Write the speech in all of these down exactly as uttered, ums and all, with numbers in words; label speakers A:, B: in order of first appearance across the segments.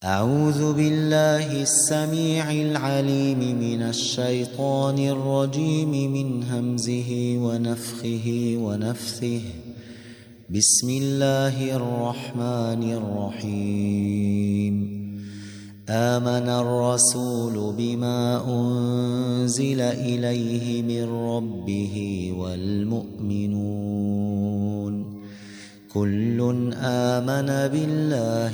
A: أعوذ بالله السميع العليم من الشيطان الرجيم من همزه ونفخه ونفثه. بسم الله الرحمن الرحيم. آمن الرسول بما أنزل إليه من ربه والمؤمنون كل آمن بالله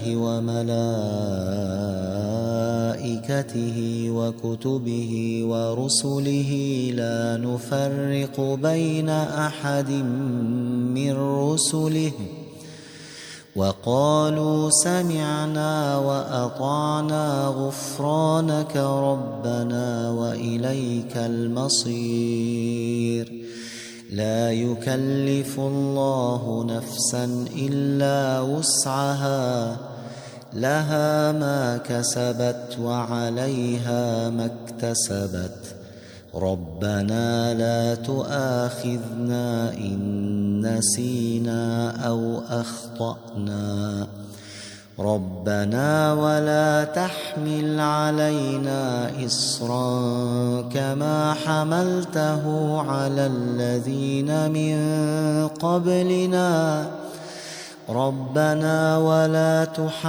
A: وملائكته وكتبه ورسله لا نفرق بين أحد من رسله وقالوا سمعنا وأطعنا غفرانك ربنا وإليك المصير. لا يكلف الله نفسا إلا وسعها لها ما كسبت وعليها ما اكتسبت ربنا لا تؤاخذنا إن نسينا أو أخطأنا ربنا ولا تحمل علينا إصرا كما حملته على الذين من قبلنا ربنا ولا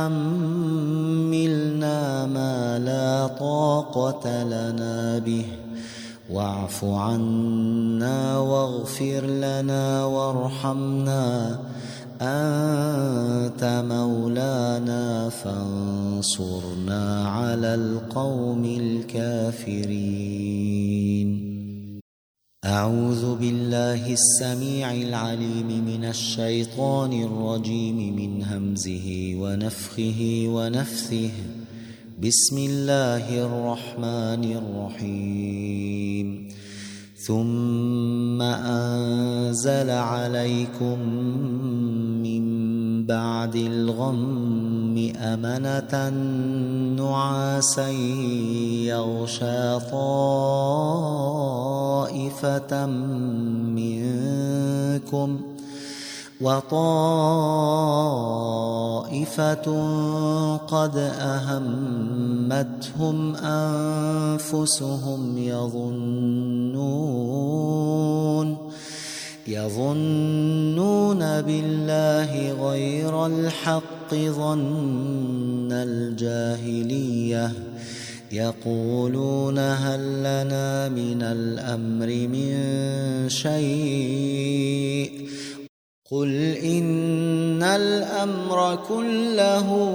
A: تحملنا ما لا طاقة لنا به واعف عنا واغفر لنا وارحمنا أنت مولانا فانصرنا على القوم الكافرين. أعوذ بالله السميع العليم من الشيطان الرجيم من همزه ونفخه ونفثه. بسم الله الرحمن الرحيم. ثم أنزل عليكم من بعد الغم أمنة نعاسا يغشى طائفة منكم وطائفة قد أهمتهم أنفسهم يظنون يظنون بالله غير الحق ظن الجاهلية يقولون هل لنا من الأمر من شيء قل إن الأمر كله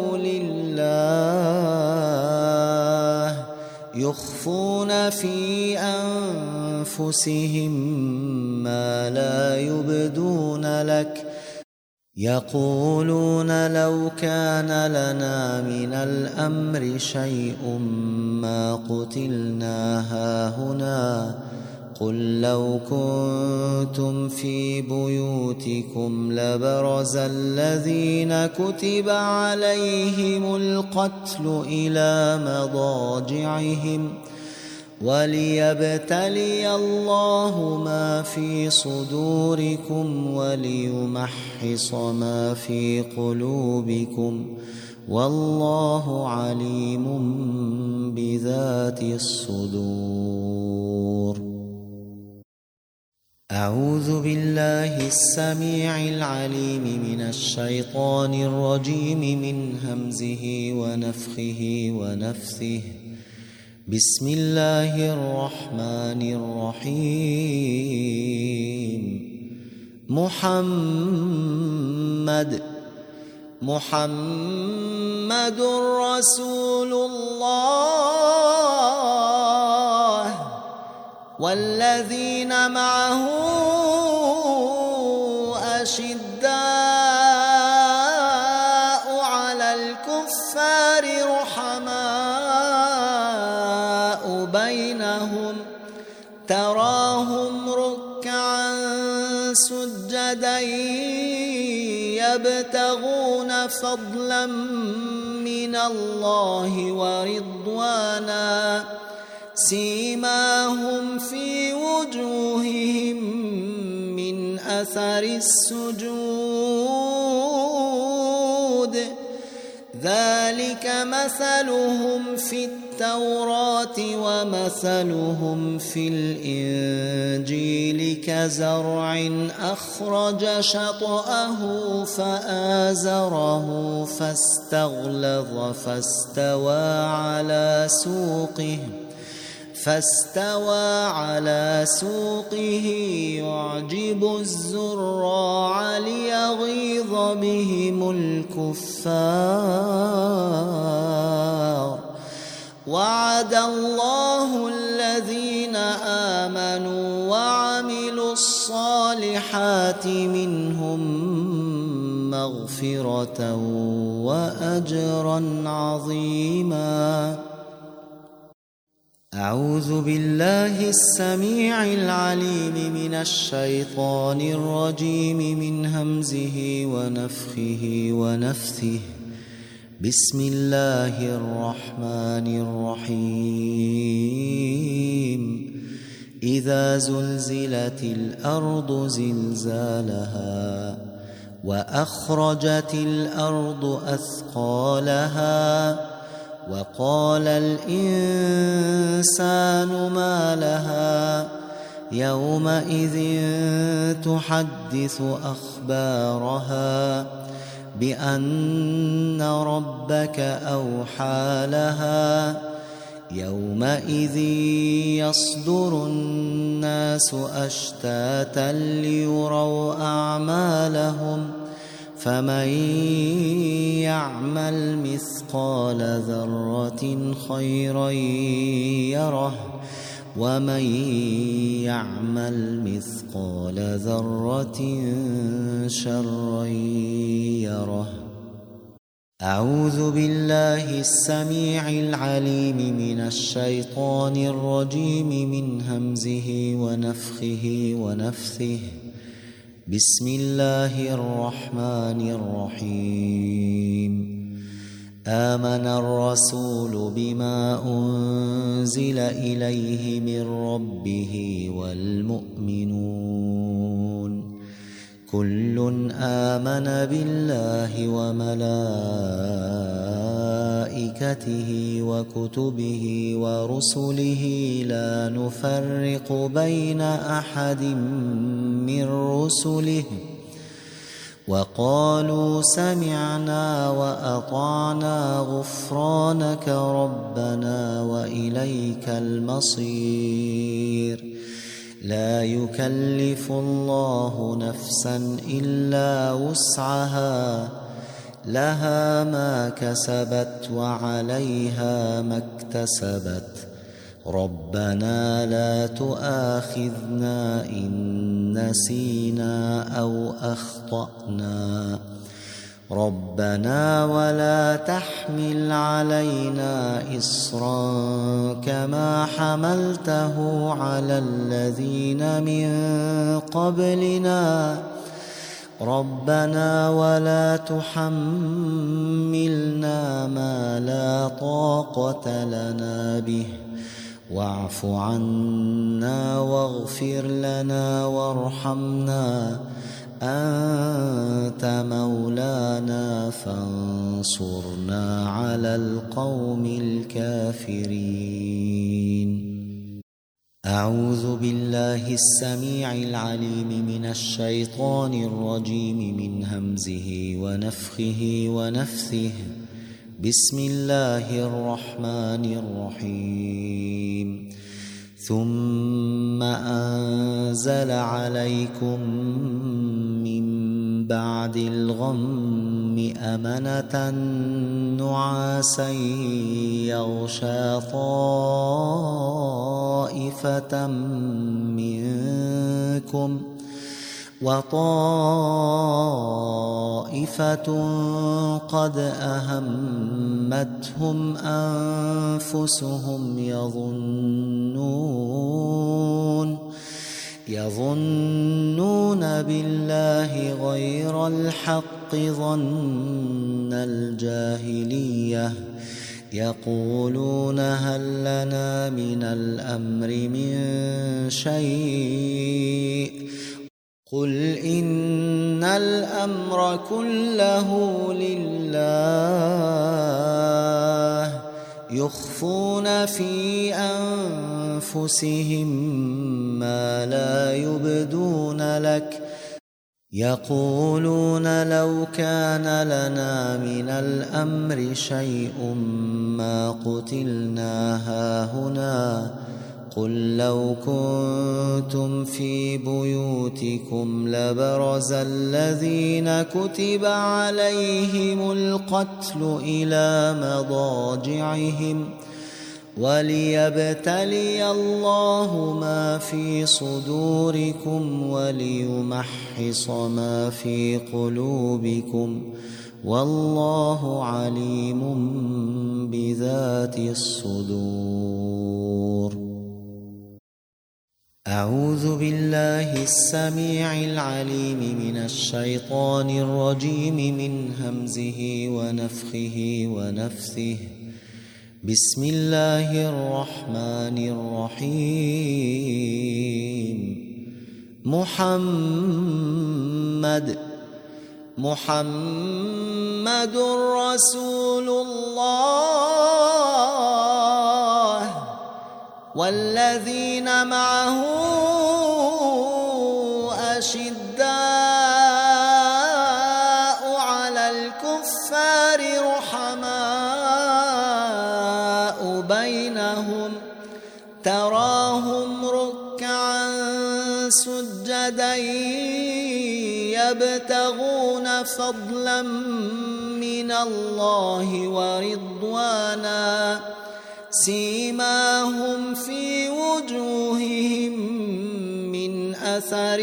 A: لله يخفون في أنفسهم ما لا يبدون لك يقولون لو كان لنا من الأمر شيء ما قتلنا هاهنا قل لو كنتم في بيوتكم لبرز الذين كتب عليهم القتل إلى مضاجعهم وليبتلي الله ما في صدوركم وليمحص ما في قلوبكم والله عليم بذات الصدور. أعوذ بالله السميع العليم من الشيطان الرجيم من همزه ونفخه ونفثه. بسم الله الرحمن الرحيم. محمد محمد رسول الله والذين معه أشداء على الكفار رحماء بينهم تراهم ركعا سجدا يبتغون فضلا من الله ورضوانا سيماهم في وجوههم من أثر السجود ذلك مثلهم في التوراة ومثلهم في الإنجيل كزرع أخرج شطأه فآزره فاستغلظ فاستوى على سوقه فاستوى على سوقه يعجب الزراع ليغيظ بهم الكفار وعد الله الذين آمنوا وعملوا الصالحات منهم مغفرة وأجرا عظيما. أعوذ بالله السميع العليم من الشيطان الرجيم من همزه ونفخه ونفثه. بسم الله الرحمن الرحيم. إذا زلزلت الأرض زلزالها وأخرجت الأرض أثقالها وقال الإنسان ما لها يومئذ تحدث أخبارها بأن ربك أوحى لها يومئذ يصدر الناس أشتاتا ليروا أعمالهم فمن يعمل مثقال ذرة خيرا يره ومن يعمل مثقال ذرة شرا يره. أعوذ بالله السميع العليم من الشيطان الرجيم من همزه ونفخه ونفثه. بسم الله الرحمن الرحيم. آمن الرسول بما أنزل إليه من ربه والمؤمنون كل آمن بالله وملائكته وكتبه ورسله لا نفرق بين أحد من رسله وقالوا سمعنا وأطعنا غفرانك ربنا وإليك المصير. لا يكلف الله نفسا إلا وسعها لها ما كسبت وعليها ما اكتسبت ربنا لا تؤاخذنا إن نسينا أو أخطأنا ربنا ولا تحمل علينا إصرا كما حملته على الذين من قبلنا ربنا ولا تحملنا ما لا طاقة لنا به واعف عنا واغفر لنا وارحمنا أنت مولانا فانصرنا على القوم الكافرين. أعوذ بالله السميع العليم من الشيطان الرجيم من همزه ونفخه ونفثه. بسم الله الرحمن الرحيم. ثم أنزل عليكم من بعد الغم أمنة نعاسا يغشى طائفة منكم وطائفة قد أهمتهم أنفسهم يظنون يظنون بالله غير الحق ظن الجاهلية يقولون هل لنا من الأمر من شيء قل إن الأمر كله لله يخفون في أنفسهم ما لا يبدون لك يقولون لو كان لنا من الأمر شيء ما قتلنا هاهنا قل لو كنتم في بيوتكم لبرز الذين كتب عليهم القتل إلى مضاجعهم وليبتلي الله ما في صدوركم وليمحص ما في قلوبكم والله عليم بذات الصدور. أعوذ بالله السميع العليم من الشيطان الرجيم من همزه ونفخه ونفثه. بسم الله الرحمن الرحيم. محمد محمد رسول الله والذين معه أشداء على الكفار رحماء بينهم تراهم ركعا سجدا يبتغون فضلا من الله ورضوانا سيماهم في وجوههم من أثر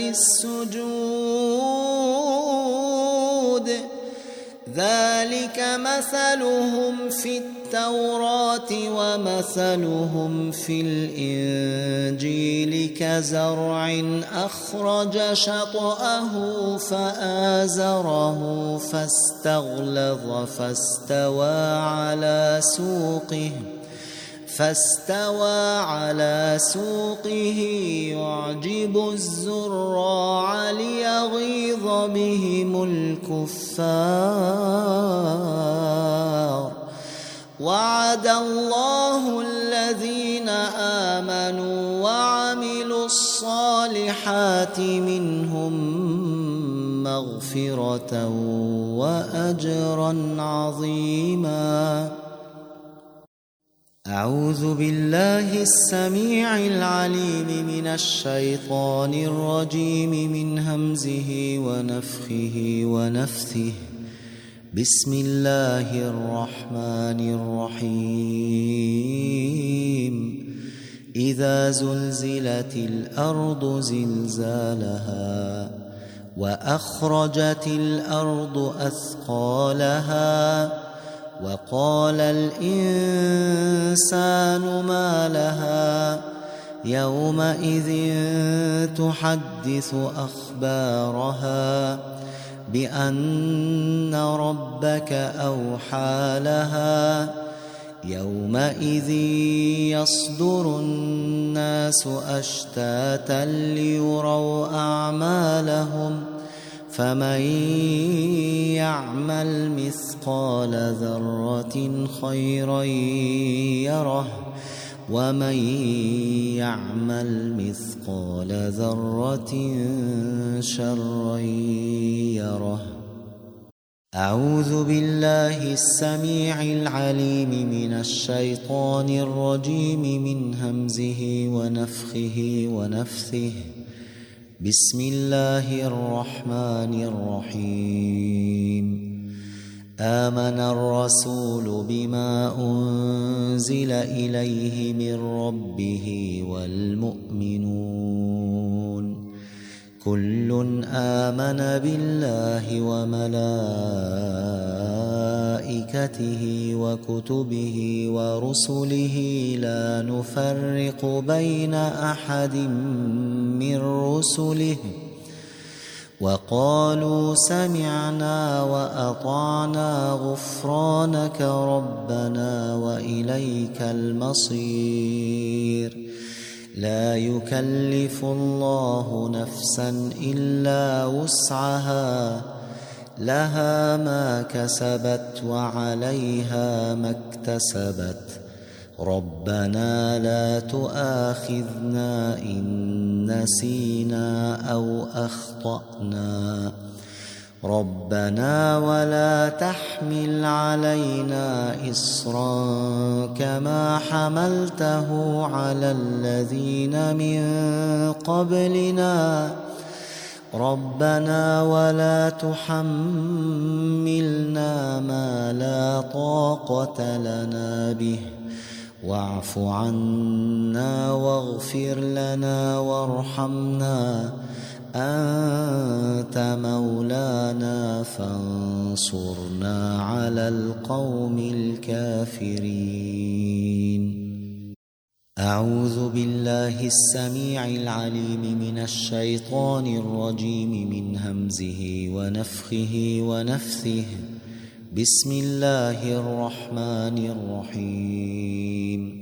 A: السجود ذلك مثلهم في التوراة ومثلهم في الإنجيل كزرع أخرج شطأه فآزره فاستغلظ فاستوى على سوقه فاستوى على سوقه يعجب الزراع ليغيظ بهم الكفار وعد الله الذين آمنوا وعملوا الصالحات منهم مغفرة وأجرا عظيما. أعوذ بالله السميع العليم من الشيطان الرجيم من همزه ونفخه ونفثه. بسم الله الرحمن الرحيم. إذا زلزلت الأرض زلزالها وأخرجت الأرض أثقالها وقال الإنسان ما لها يومئذ تحدث أخبارها بأن ربك أوحى لها يومئذ يصدر الناس أشتاتا ليروا أعمالهم فمن يعمل مثقال ذرة خيرا يره ومن يعمل مثقال ذرة شرا يره. أعوذ بالله السميع العليم من الشيطان الرجيم من همزه ونفخه ونفثه. بسم الله الرحمن الرحيم. آمن الرسول بما أنزل إليه من ربه والمؤمنون كل آمن بالله وملائكته وكتبه ورسله لا نفرق بين أحد من رسله وقالوا سمعنا وأطعنا غفرانك ربنا وإليك المصير. لا يكلف الله نفسا إلا وسعها لها ما كسبت وعليها ما اكتسبت ربنا لا تؤاخذنا إن نسينا أو أخطأنا ربنا ولا تحمل علينا إصرا كما حملته على الذين من قبلنا ربنا ولا تحملنا ما لا طاقة لنا به واعف عنا واغفر لنا وارحمنا أنت مولانا فانصرنا على القوم الكافرين. أعوذ بالله السميع العليم من الشيطان الرجيم من همزه ونفخه ونفثه بسم الله الرحمن الرحيم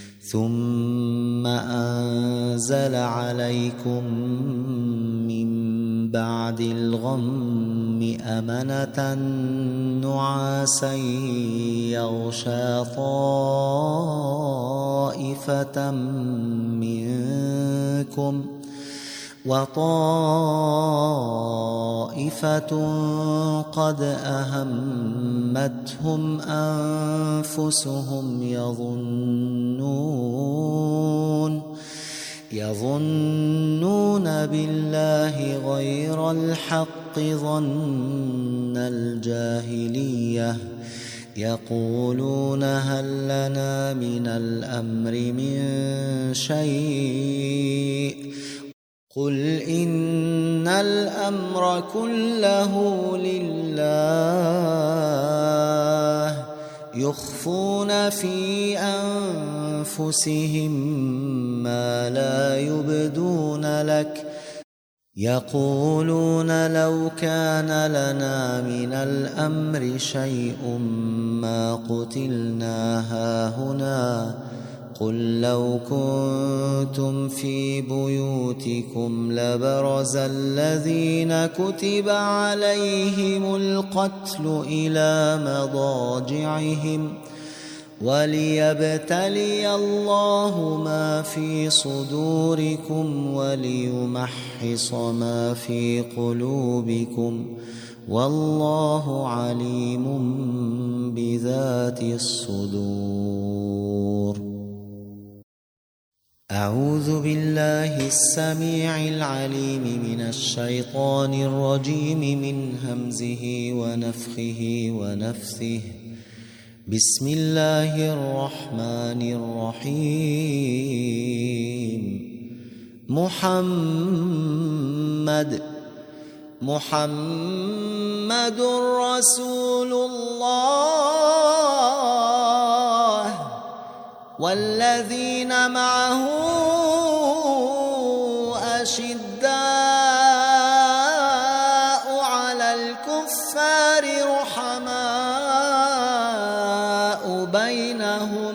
A: ثم أنزل عليكم من بعد الغم أمنة نعاسا يغشى طائفة منكم وطائفة قد أهمتهم أنفسهم يظنون يظنون بالله غير الحق ظن الجاهلية يقولون هل لنا من الأمر من شيء قل إن الأمر كله لله يخفون في أنفسهم ما لا يبدون لك يقولون لو كان لنا من الأمر شيء ما قتلنا هاهنا قل لو كنتم في بيوتكم لبرز الذين كتب عليهم القتل إلى مضاجعهم وليبتلي الله ما في صدوركم وليمحص ما في قلوبكم والله عليم بذات الصدور. أعوذ بالله السميع العليم من الشيطان الرجيم من همزه ونفخه ونفثه بسم الله الرحمن الرحيم محمد محمد رسول الله والذين معه أشداء على الكفار رحماء بينهم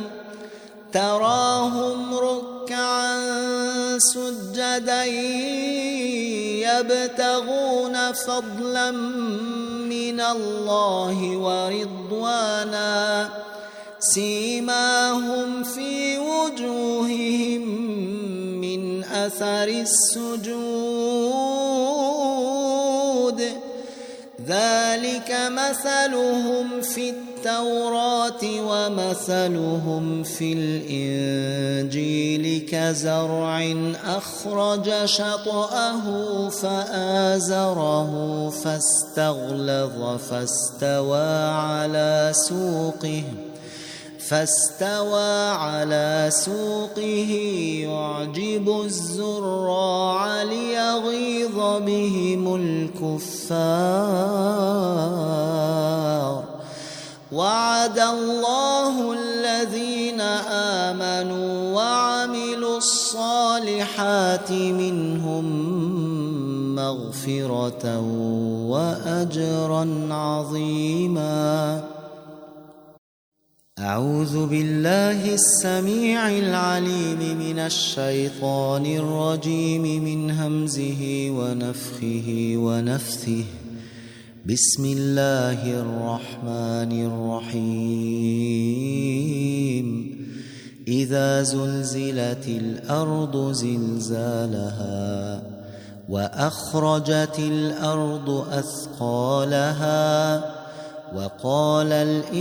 A: تراهم ركعا سجدا يبتغون فضلا من الله ورضوانا سيماهم في وجوههم من أثر السجود ذلك مثلهم في التوراة ومثلهم في الإنجيل كزرع أخرج شطأه فآزره فاستغلظ فاستوى على سوقه فاستوى على سوقه يعجب الزراع ليغيظ بهم الكفار وعد الله الذين آمنوا وعملوا الصالحات منهم مغفرة وأجرا عظيما. أعوذ بالله السميع العليم من الشيطان الرجيم من همزه ونفخه ونفثه بسم الله الرحمن الرحيم إذا زلزلت الأرض زلزالها وأخرجت الأرض أثقالها وقال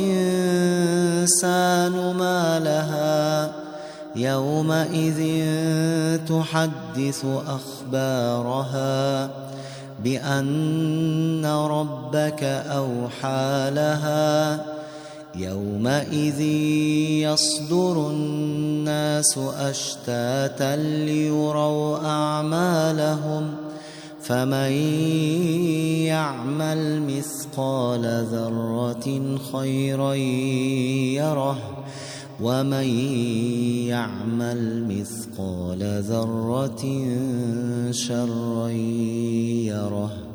A: الإنسان ما لها يومئذ تحدث أخبارها بأن ربك أوحى لها يومئذ يصدر الناس أشتاتا ليروا أعمالهم فمن يعمل مثقال ذرة خيرا يره ومن يعمل مثقال ذرة شرا يره.